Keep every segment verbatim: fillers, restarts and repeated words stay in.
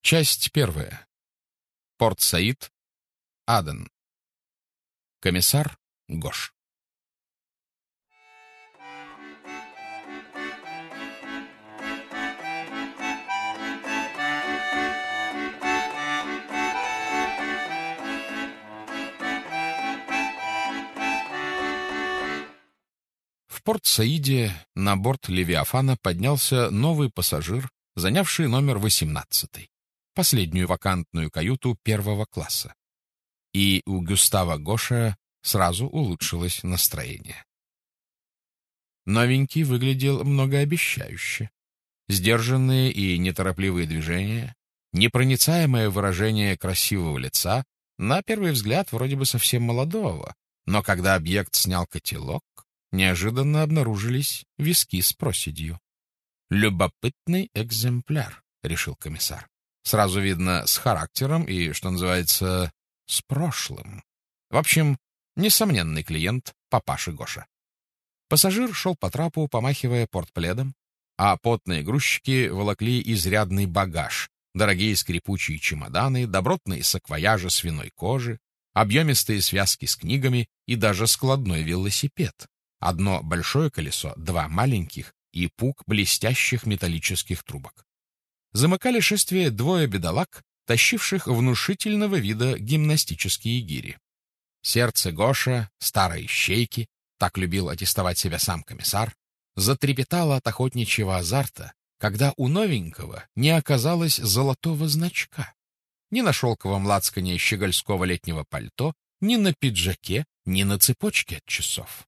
Часть первая. Порт-Саид, Аден. Комиссар Гош. В Порт-Саиде на борт Левиафана поднялся новый пассажир, занявший номер восемнадцатый, последнюю вакантную каюту первого класса. И у Гюстава Гоша сразу улучшилось настроение. Новенький выглядел многообещающе. Сдержанные и неторопливые движения, непроницаемое выражение красивого лица, на первый взгляд вроде бы совсем молодого, но когда объект снял котелок, неожиданно обнаружились виски с проседью. «Любопытный экземпляр», — решил комиссар. «Сразу видно, с характером и, что называется, с прошлым. В общем, несомненный клиент папаши Гоша». Пассажир шел по трапу, помахивая портпледом, а потные грузчики волокли изрядный багаж, дорогие скрипучие чемоданы, добротные саквояжи свиной кожи, объемистые связки с книгами и даже складной велосипед. Одно большое колесо, два маленьких и пук блестящих металлических трубок. Замыкали шествие двое бедолаг, тащивших внушительного вида гимнастические гири. Сердце Гоша, старой ищейки, так любил аттестовать себя сам комиссар, затрепетало от охотничьего азарта, когда у новенького не оказалось золотого значка. Ни на шелковом лацкане щегольского летнего пальто, ни на пиджаке, ни на цепочке от часов.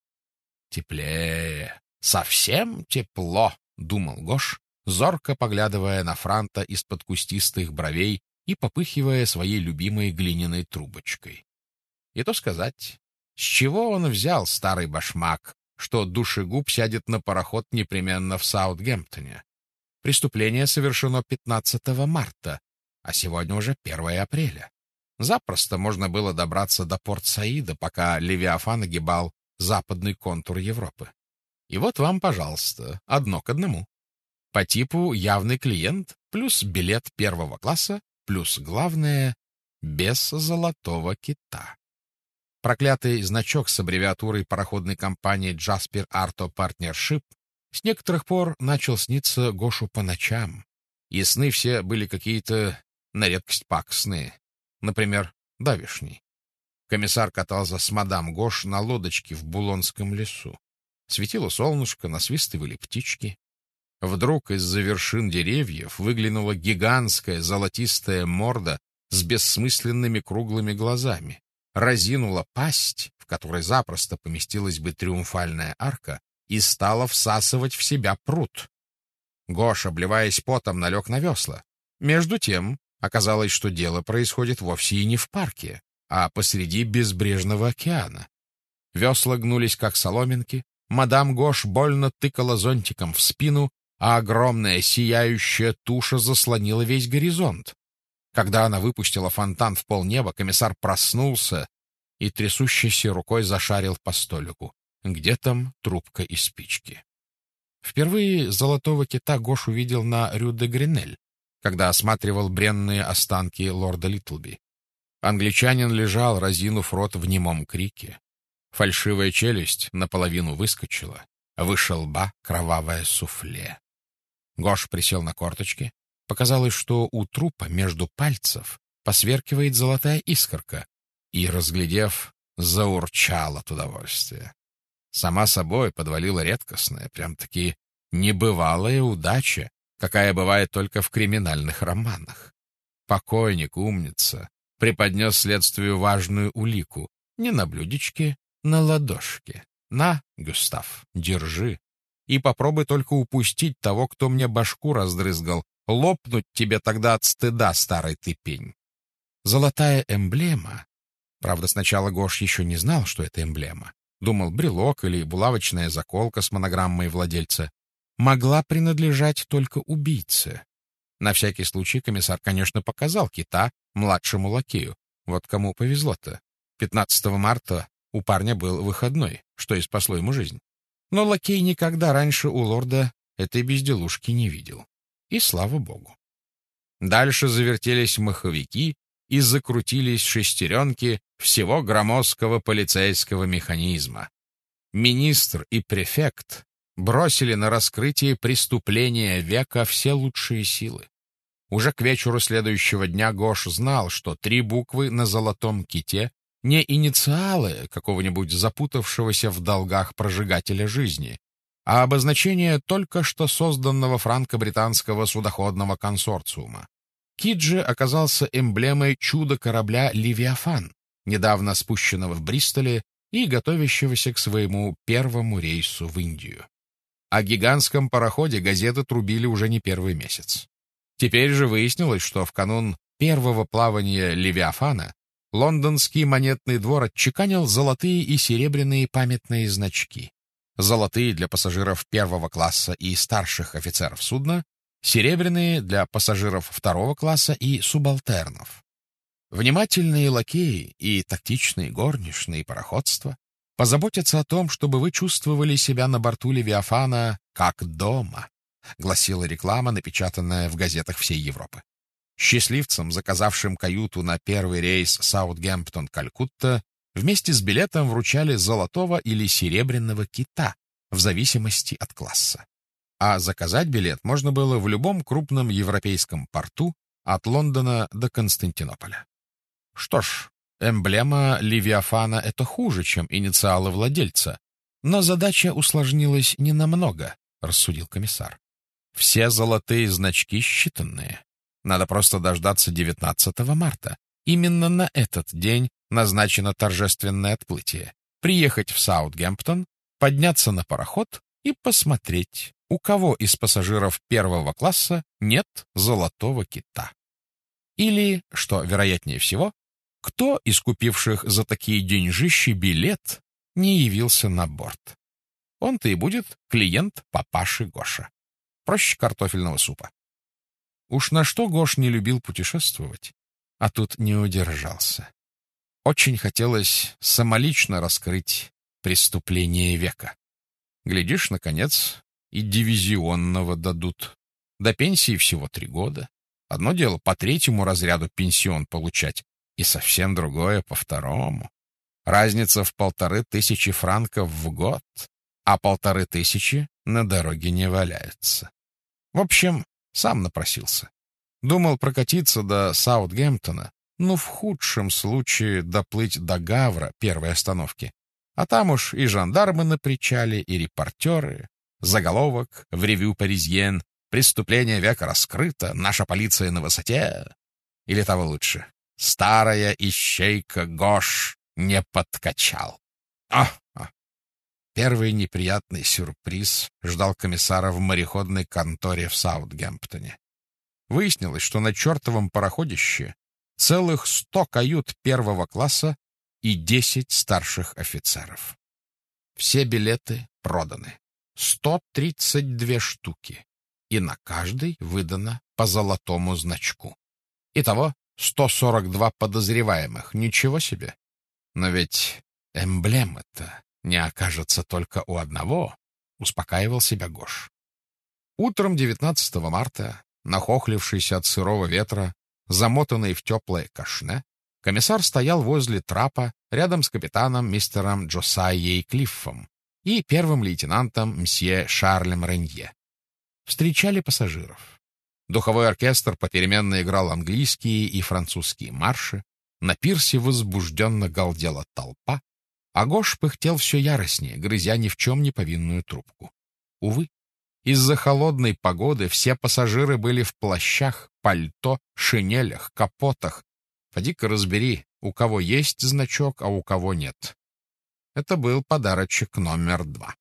«Теплее, совсем тепло», — думал Гош, зорко поглядывая на Франта из-под кустистых бровей и попыхивая своей любимой глиняной трубочкой. И то сказать, с чего он взял, старый башмак, что душегуб сядет на пароход непременно в Саутгемптоне? Преступление совершено пятнадцатого марта, а сегодня уже первое апреля. Запросто можно было добраться до Порт-Саида, пока Левиафан огибал западный контур Европы. И вот вам, пожалуйста, одно к одному. По типу явный клиент, плюс билет первого класса, плюс, главное, без золотого кита. Проклятый значок с аббревиатурой пароходной компании Jasper Arto Partnership с некоторых пор начал сниться Гошу по ночам, и сны все были какие-то на редкость пакостные, например, давешний. Комиссар катался с мадам Гош на лодочке в Булонском лесу. Светило солнышко, насвистывали птички. Вдруг из-за вершин деревьев выглянула гигантская золотистая морда с бессмысленными круглыми глазами, разинула пасть, в которой запросто поместилась бы триумфальная арка, и стала всасывать в себя пруд. Гош, обливаясь потом, налег на весла. Между тем оказалось, что дело происходит вовсе и не в парке, а посреди безбрежного океана. Весла гнулись, как соломинки, мадам Гош больно тыкала зонтиком в спину, а огромная сияющая туша заслонила весь горизонт. Когда она выпустила фонтан в полнеба, комиссар проснулся и трясущейся рукой зашарил по столику. Где там трубка и спички? Впервые золотого кита Гош увидел на Рю-де-Гренель, когда осматривал бренные останки лорда Литлби. Англичанин лежал, разинув рот в немом крике. Фальшивая челюсть наполовину выскочила, выше лба кровавое суфле. Гош присел на корточки. Показалось, что у трупа между пальцев посверкивает золотая искорка, и, разглядев, заурчал от удовольствия. Сама собой подвалила редкостная, прям-таки небывалая удача, какая бывает только в криминальных романах. Покойник, умница, преподнес следствию важную улику. Не на блюдечке, на ладошке. На, Гюстав, держи. И попробуй только упустить того, кто мне башку раздрызгал. Лопнуть тебе тогда от стыда, старый ты пень. Золотая эмблема. Правда, сначала Гош еще не знал, что это эмблема. Думал, брелок или булавочная заколка с монограммой владельца. Могла принадлежать только убийце. На всякий случай комиссар, конечно, показал кита младшему лакею. Вот кому повезло-то. пятнадцатого марта у парня был выходной, что и спасло ему жизнь. Но лакей никогда раньше у лорда этой безделушки не видел. И слава богу. Дальше завертелись маховики и закрутились шестеренки всего громоздкого полицейского механизма. Министр и префект бросили на раскрытие преступления века все лучшие силы. Уже к вечеру следующего дня Гош знал, что три буквы на золотом ките не инициалы какого-нибудь запутавшегося в долгах прожигателя жизни, а обозначение только что созданного франко-британского судоходного консорциума. Кит же оказался эмблемой чудо-корабля «Левиафан», недавно спущенного в Бристоле и готовящегося к своему первому рейсу в Индию. О гигантском пароходе газеты трубили уже не первый месяц. Теперь же выяснилось, что в канун первого плавания «Левиафана» лондонский монетный двор отчеканил золотые и серебряные памятные значки. Золотые для пассажиров первого класса и старших офицеров судна, серебряные для пассажиров второго класса и субалтернов. Внимательные лакеи и тактичные горничные пароходства позаботятся о том, чтобы вы чувствовали себя на борту «Левиафана» как дома, гласила реклама, напечатанная в газетах всей Европы. Счастливцам, заказавшим каюту на первый рейс Саутгемптон-Калькутта, вместе с билетом вручали золотого или серебряного кита, в зависимости от класса. А заказать билет можно было в любом крупном европейском порту от Лондона до Константинополя. Что ж, эмблема «Левиафана» — это хуже, чем инициалы владельца, но задача усложнилась ненамного, рассудил комиссар. Все золотые значки считанные. Надо просто дождаться девятнадцатого марта. Именно на этот день назначено торжественное отплытие. Приехать в Саутгемптон, подняться на пароход и посмотреть, у кого из пассажиров первого класса нет золотого кита. Или, что вероятнее всего, кто из купивших за такие деньжищи билет не явился на борт. Он-то и будет клиент папаши Гоша. Проще картофельного супа. Уж на что Гош не любил путешествовать, а тут не удержался. Очень хотелось самолично раскрыть преступление века. Глядишь, наконец, и дивизионного дадут. До пенсии всего три года. Одно дело по третьему разряду пенсион получать, и совсем другое по второму. Разница в полторы тысячи франков в год, а полторы тысячи на дороге не валяются. В общем, сам напросился. Думал прокатиться до Саутгемптона, ну, в худшем случае доплыть до Гавра, первой остановки. А там уж и жандармы на причале, и репортеры. Заголовок в «Ревю Паризьен», «Преступление века раскрыто, наша полиция на высоте». Или того лучше, «Старая ищейка Гош не подкачал». А, а. Первый неприятный сюрприз ждал комиссара в мореходной конторе в Саутгемптоне. Выяснилось, что на чертовом пароходище целых сто кают первого класса и десять старших офицеров. Все билеты проданы. сто тридцать две штуки. И на каждой выдано по золотому значку. Итого сто сорок два подозреваемых. Ничего себе. Но ведь эмблема-то не окажется только у одного, успокаивал себя Гош. Утром девятнадцатого марта, нахохлившийся от сырого ветра, замотанный в теплое кашне, комиссар стоял возле трапа рядом с капитаном мистером Джосайей Клиффом и первым лейтенантом мсье Шарлем Ренье. Встречали пассажиров. Духовой оркестр попеременно играл английские и французские марши, на пирсе возбужденно галдела толпа, а Гош пыхтел все яростнее, грызя ни в чем не повинную трубку. Увы, из-за холодной погоды все пассажиры были в плащах, пальто, шинелях, капотах. Поди-ка разбери, у кого есть значок, а у кого нет. Это был подарочек номер два.